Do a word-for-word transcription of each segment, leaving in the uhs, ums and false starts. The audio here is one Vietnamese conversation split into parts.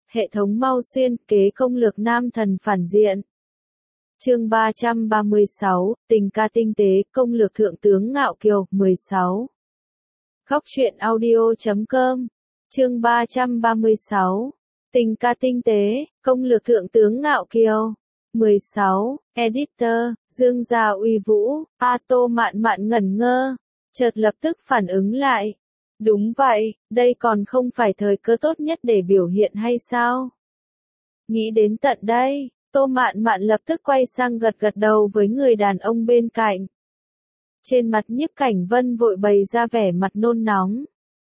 Hệ thống mau xuyên kế công lược nam thần phản diện. Chương ba trăm ba mươi sáu, tình ca tinh tế, công lược thượng tướng Ngạo Kiều, mười sáu. Góc truyện audio chấm com. Chương ba trăm ba mươi sáu, tình ca tinh tế, công lược thượng tướng Ngạo Kiều. mười sáu, Editor, Dương Gia Uy Vũ, A Tô Mạn Mạn ngẩn ngơ, chợt lập tức phản ứng lại. Đúng vậy, đây còn không phải thời cơ tốt nhất để biểu hiện hay sao? Nghĩ đến tận đây, Tô Mạn Mạn lập tức quay sang gật gật đầu với người đàn ông bên cạnh. Trên mặt Nhiếp Cảnh Vân vội bày ra vẻ mặt nôn nóng.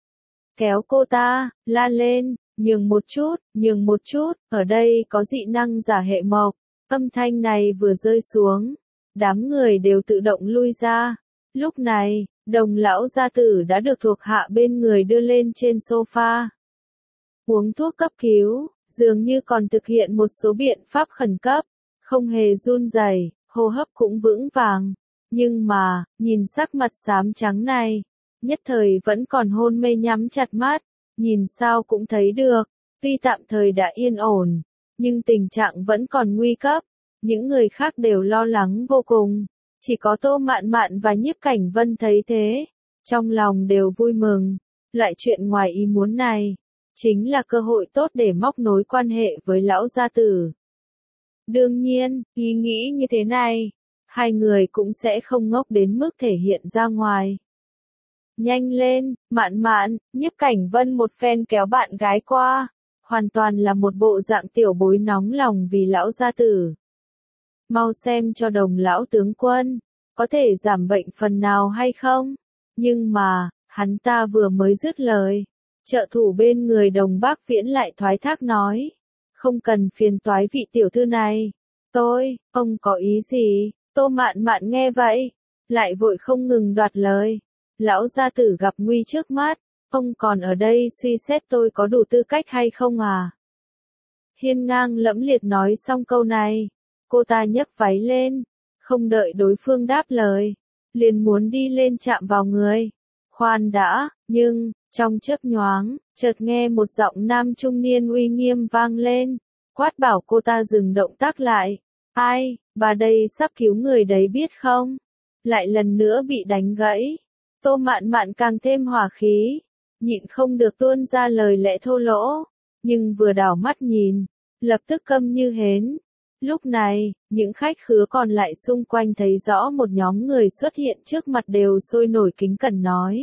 Kéo cô ta, la lên, nhường một chút, nhường một chút, ở đây có dị năng giả hệ mộc. Âm thanh này vừa rơi xuống, đám người đều tự động lui ra. Lúc này, Đồng lão gia tử đã được thuộc hạ bên người đưa lên trên sofa. Uống thuốc cấp cứu, dường như còn thực hiện một số biện pháp khẩn cấp, không hề run rẩy, hô hấp cũng vững vàng. Nhưng mà, nhìn sắc mặt xám trắng này, nhất thời vẫn còn hôn mê nhắm chặt mắt, nhìn sao cũng thấy được, tuy tạm thời đã yên ổn, nhưng tình trạng vẫn còn nguy cấp. Những người khác đều lo lắng vô cùng. Chỉ có Tô Mạn Mạn và Nhiếp Cảnh Vân thấy thế, trong lòng đều vui mừng. Loại chuyện ngoài ý muốn này, chính là cơ hội tốt để móc nối quan hệ với lão gia tử. Đương nhiên, ý nghĩ như thế này, hai người cũng sẽ không ngốc đến mức thể hiện ra ngoài. Nhanh lên, Mạn Mạn, Nhiếp Cảnh Vân một phen kéo bạn gái qua, hoàn toàn là một bộ dạng tiểu bối nóng lòng vì lão gia tử. Mau xem cho Đồng lão tướng quân, có thể giảm bệnh phần nào hay không? Nhưng mà, hắn ta vừa mới dứt lời, trợ thủ bên người Đồng Bác Viễn lại thoái thác nói, không cần phiền toái vị tiểu thư này. Tôi, ông có ý gì? Tô Mạn Mạn nghe vậy, lại vội không ngừng đoạt lời. Lão gia tử gặp nguy trước mắt, ông còn ở đây suy xét tôi có đủ tư cách hay không à? Hiên ngang lẫm liệt nói xong câu này. Cô ta nhấc váy lên, không đợi đối phương đáp lời, liền muốn đi lên chạm vào người. Khoan đã, nhưng, trong chớp nhoáng, chợt nghe một giọng nam trung niên uy nghiêm vang lên, quát bảo cô ta dừng động tác lại. Ai, bà đây sắp cứu người đấy biết không? Lại lần nữa bị đánh gãy. Tô Mạn Mạn càng thêm hỏa khí, nhịn không được tuôn ra lời lẽ thô lỗ, nhưng vừa đảo mắt nhìn, lập tức câm như hến. Lúc này, những khách khứa còn lại xung quanh thấy rõ một nhóm người xuất hiện trước mặt đều sôi nổi kính cẩn nói.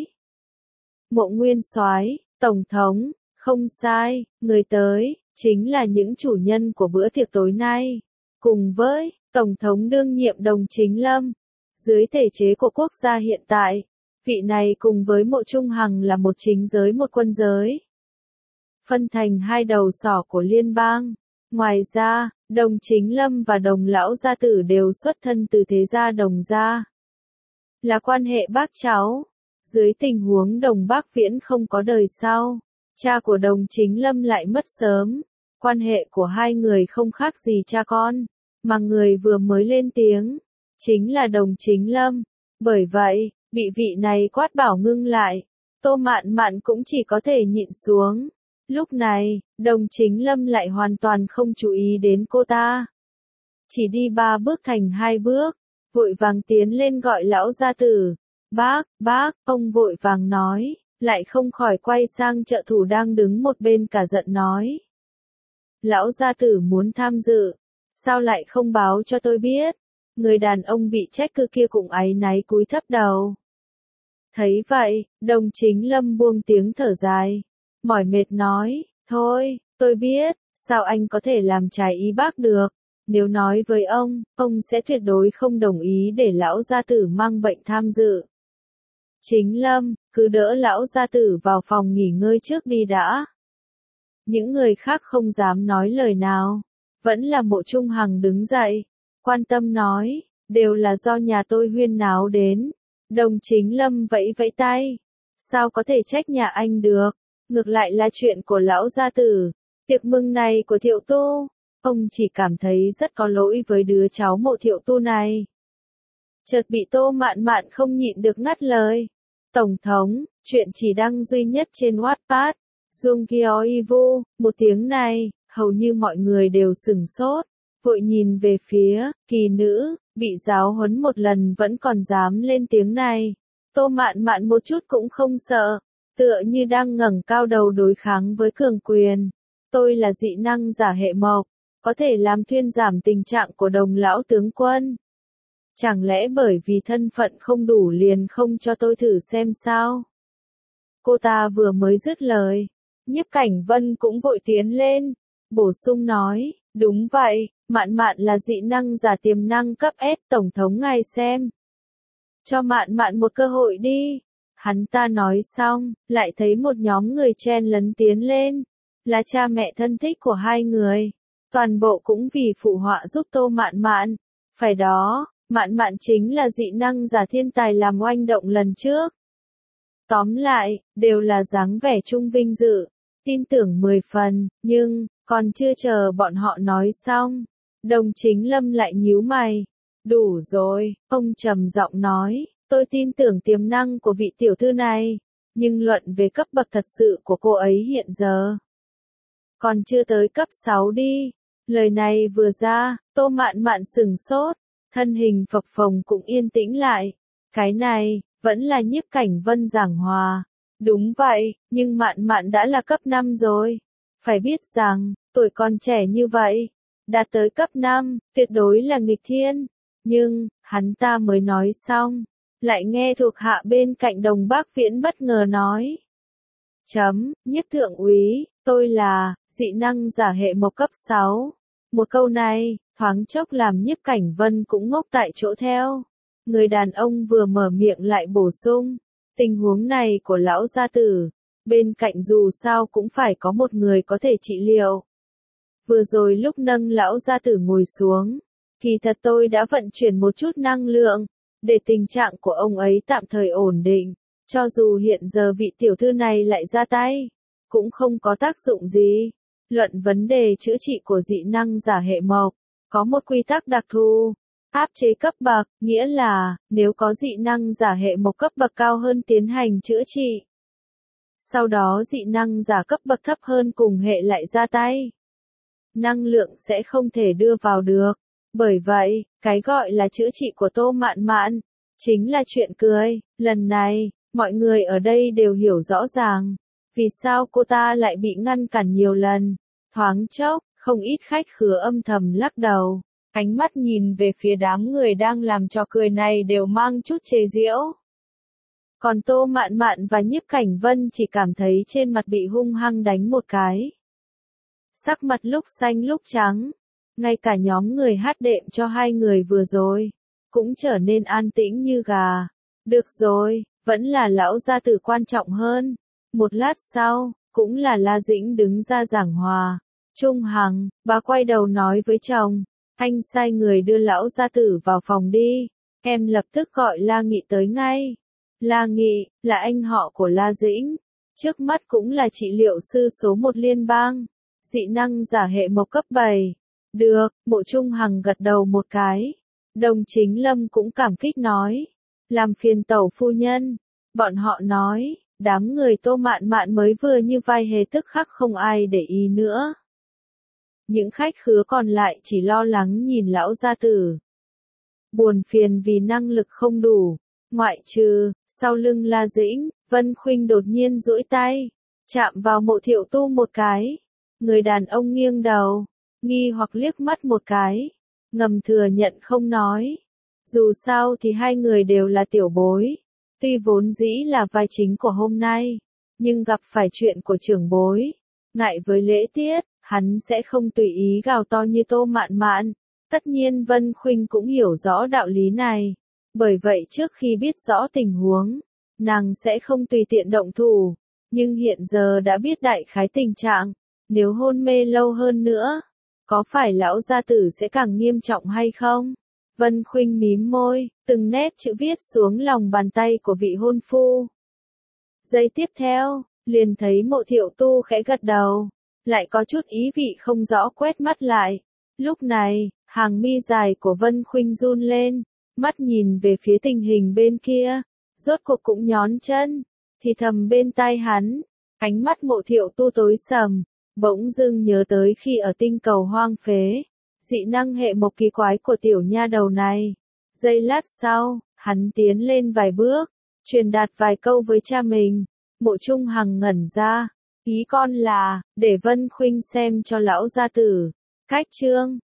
Mộ Nguyên Soái, Tổng thống, không sai, người tới, chính là những chủ nhân của bữa tiệc tối nay. Cùng với, Tổng thống đương nhiệm Đồng Chính Lâm, dưới thể chế của quốc gia hiện tại, vị này cùng với Mộ Trung Hằng là một chính giới một quân giới. Phân thành hai đầu sỏ của liên bang. Ngoài ra, Đồng Chính Lâm và Đồng lão gia tử đều xuất thân từ thế gia Đồng gia. Là quan hệ bác cháu. Dưới tình huống Đồng Bác Viễn không có đời sau, cha của Đồng Chính Lâm lại mất sớm. Quan hệ của hai người không khác gì cha con, mà người vừa mới lên tiếng, chính là Đồng Chính Lâm. Bởi vậy, bị vị này quát bảo ngưng lại, Tô Mạn Mạn cũng chỉ có thể nhịn xuống. Lúc này, Đồng Chính Lâm lại hoàn toàn không chú ý đến cô ta. Chỉ đi ba bước thành hai bước, vội vàng tiến lên gọi lão gia tử. Bác, bác, ông vội vàng nói, lại không khỏi quay sang trợ thủ đang đứng một bên cả giận nói. Lão gia tử muốn tham dự, sao lại không báo cho tôi biết? Người đàn ông bị trách cứ kia cũng áy náy cúi thấp đầu. Thấy vậy, Đồng Chính Lâm buông tiếng thở dài. Mỏi mệt nói, thôi, tôi biết, sao anh có thể làm trái ý bác được, nếu nói với ông, ông sẽ tuyệt đối không đồng ý để lão gia tử mang bệnh tham dự. Chính Lâm, cứ đỡ lão gia tử vào phòng nghỉ ngơi trước đi đã. Những người khác không dám nói lời nào, vẫn là Mộ Trung Hằng đứng dậy, quan tâm nói, đều là do nhà tôi huyên náo đến. Đồng Chính Lâm vẫy vẫy tay, sao có thể trách nhà anh được? Ngược lại là chuyện của lão gia tử, tiệc mừng này của Thiệu Tu, ông chỉ cảm thấy rất có lỗi với đứa cháu Mộ Thiệu Tu này. Chợt bị Tô Mạn Mạn không nhịn được ngắt lời. Tổng thống, chuyện chỉ đăng duy nhất trên Wattpad, Jung Kyo Ivu, một tiếng này, hầu như mọi người đều sửng sốt, vội nhìn về phía kỳ nữ, bị giáo huấn một lần vẫn còn dám lên tiếng này. Tô Mạn Mạn một chút cũng không sợ, tựa như đang ngẩng cao đầu đối kháng với cường quyền. Tôi là dị năng giả hệ mộc, có thể làm thuyên giảm tình trạng của Đồng lão tướng quân. Chẳng lẽ bởi vì thân phận không đủ liền không cho tôi thử xem sao? Cô ta vừa mới dứt lời, Nhiếp Cảnh Vân cũng vội tiến lên, bổ sung nói, đúng vậy, Mạn Mạn là dị năng giả tiềm năng cấp S, Tổng thống ngài xem. Cho Mạn Mạn một cơ hội đi. Hắn ta nói xong, lại thấy một nhóm người chen lấn tiến lên, là cha mẹ thân thích của hai người. Toàn bộ cũng vì phụ họa giúp Tô Mạn Mạn. Phải đó, Mạn Mạn chính là dị năng giả thiên tài làm oanh động lần trước. Tóm lại, đều là dáng vẻ trung vinh dự, tin tưởng mười phần, nhưng, còn chưa chờ bọn họ nói xong, Đồng Chính Lâm lại nhíu mày. Đủ rồi, ông trầm giọng nói, tôi tin tưởng tiềm năng của vị tiểu thư này, nhưng luận về cấp bậc thật sự của cô ấy hiện giờ còn chưa tới cấp sáu đi. Lời này vừa ra, Tô Mạn Mạn sửng sốt, thân hình phập phồng cũng yên tĩnh lại. Cái này, vẫn là Nhiếp Cảnh Vân giảng hòa. Đúng vậy, nhưng Mạn Mạn đã là cấp năm rồi. Phải biết rằng, tuổi còn trẻ như vậy, đạt tới cấp năm, tuyệt đối là nghịch thiên. Nhưng, hắn ta mới nói xong, lại nghe thuộc hạ bên cạnh Đồng Bác Viễn bất ngờ nói. Chấm, Nhiếp thượng úy, tôi là, dị năng giả hệ mộc cấp sáu. Một câu này, thoáng chốc làm Nhiếp Cảnh Vân cũng ngốc tại chỗ theo. Người đàn ông vừa mở miệng lại bổ sung, tình huống này của lão gia tử, bên cạnh dù sao cũng phải có một người có thể trị liệu. Vừa rồi lúc nâng lão gia tử ngồi xuống, kỳ thật tôi đã vận chuyển một chút năng lượng, để tình trạng của ông ấy tạm thời ổn định, cho dù hiện giờ vị tiểu thư này lại ra tay, cũng không có tác dụng gì. Luận vấn đề chữa trị của dị năng giả hệ mộc, có một quy tắc đặc thù, áp chế cấp bậc, nghĩa là, nếu có dị năng giả hệ mộc cấp bậc cao hơn tiến hành chữa trị. Sau đó dị năng giả cấp bậc thấp hơn cùng hệ lại ra tay. Năng lượng sẽ không thể đưa vào được. Bởi vậy, cái gọi là chữa trị của Tô Mạn Mạn, chính là chuyện cười. Lần này, mọi người ở đây đều hiểu rõ ràng, vì sao cô ta lại bị ngăn cản nhiều lần. Thoáng chốc, không ít khách khứa âm thầm lắc đầu, ánh mắt nhìn về phía đám người đang làm trò cười này đều mang chút chế giễu. Còn Tô Mạn Mạn và Nhiếp Cảnh Vân chỉ cảm thấy trên mặt bị hung hăng đánh một cái. Sắc mặt lúc xanh lúc trắng, ngay cả nhóm người hát đệm cho hai người vừa rồi, cũng trở nên an tĩnh như gà. Được rồi, vẫn là lão gia tử quan trọng hơn. Một lát sau, cũng là La Dĩnh đứng ra giảng hòa. Trung Hằng, bà quay đầu nói với chồng, anh sai người đưa lão gia tử vào phòng đi, em lập tức gọi La Nghị tới ngay. La Nghị, là anh họ của La Dĩnh, trước mắt cũng là trị liệu sư số một liên bang, dị năng giả hệ mộc cấp bảy. Được, Mộ Trung Hằng gật đầu một cái. Đồng Chính Lâm cũng cảm kích nói, làm phiền tẩu phu nhân. Bọn họ nói, đám người Tô Mạn Mạn mới vừa như vai hề tức khắc không ai để ý nữa. Những khách khứa còn lại chỉ lo lắng nhìn lão gia tử. Buồn phiền vì năng lực không đủ, ngoại trừ, sau lưng La Dĩnh, Vân Khuynh đột nhiên duỗi tay, chạm vào Mộ Thiệu Tu một cái. Người đàn ông nghiêng đầu, nghi hoặc liếc mắt một cái, ngầm thừa nhận không nói. Dù sao thì hai người đều là tiểu bối, tuy vốn dĩ là vai chính của hôm nay, nhưng gặp phải chuyện của trưởng bối, ngại với lễ tiết, hắn sẽ không tùy ý gào to như Tô Mạn Mạn. Tất nhiên Vân Khuynh cũng hiểu rõ đạo lý này, bởi vậy trước khi biết rõ tình huống, nàng sẽ không tùy tiện động thủ, nhưng hiện giờ đã biết đại khái tình trạng, nếu hôn mê lâu hơn nữa, có phải lão gia tử sẽ càng nghiêm trọng hay không? Vân Khuynh mím môi, từng nét chữ viết xuống lòng bàn tay của vị hôn phu. Giây tiếp theo, liền thấy Mộ Thiệu Tu khẽ gật đầu, lại có chút ý vị không rõ quét mắt lại. Lúc này, hàng mi dài của Vân Khuynh run lên, mắt nhìn về phía tình hình bên kia, rốt cuộc cũng nhón chân, thì thầm bên tai hắn, ánh mắt Mộ Thiệu Tu tối sầm, Bỗng dưng nhớ tới khi ở tinh cầu hoang phế, dị năng hệ mộc kỳ quái của tiểu nha đầu này. Giây lát sau, hắn tiến lên vài bước, truyền đạt vài câu với cha mình. Mộ Trung Hằng ngẩn ra, ý con là, để Vân Khuynh xem cho lão gia tử. Cách chương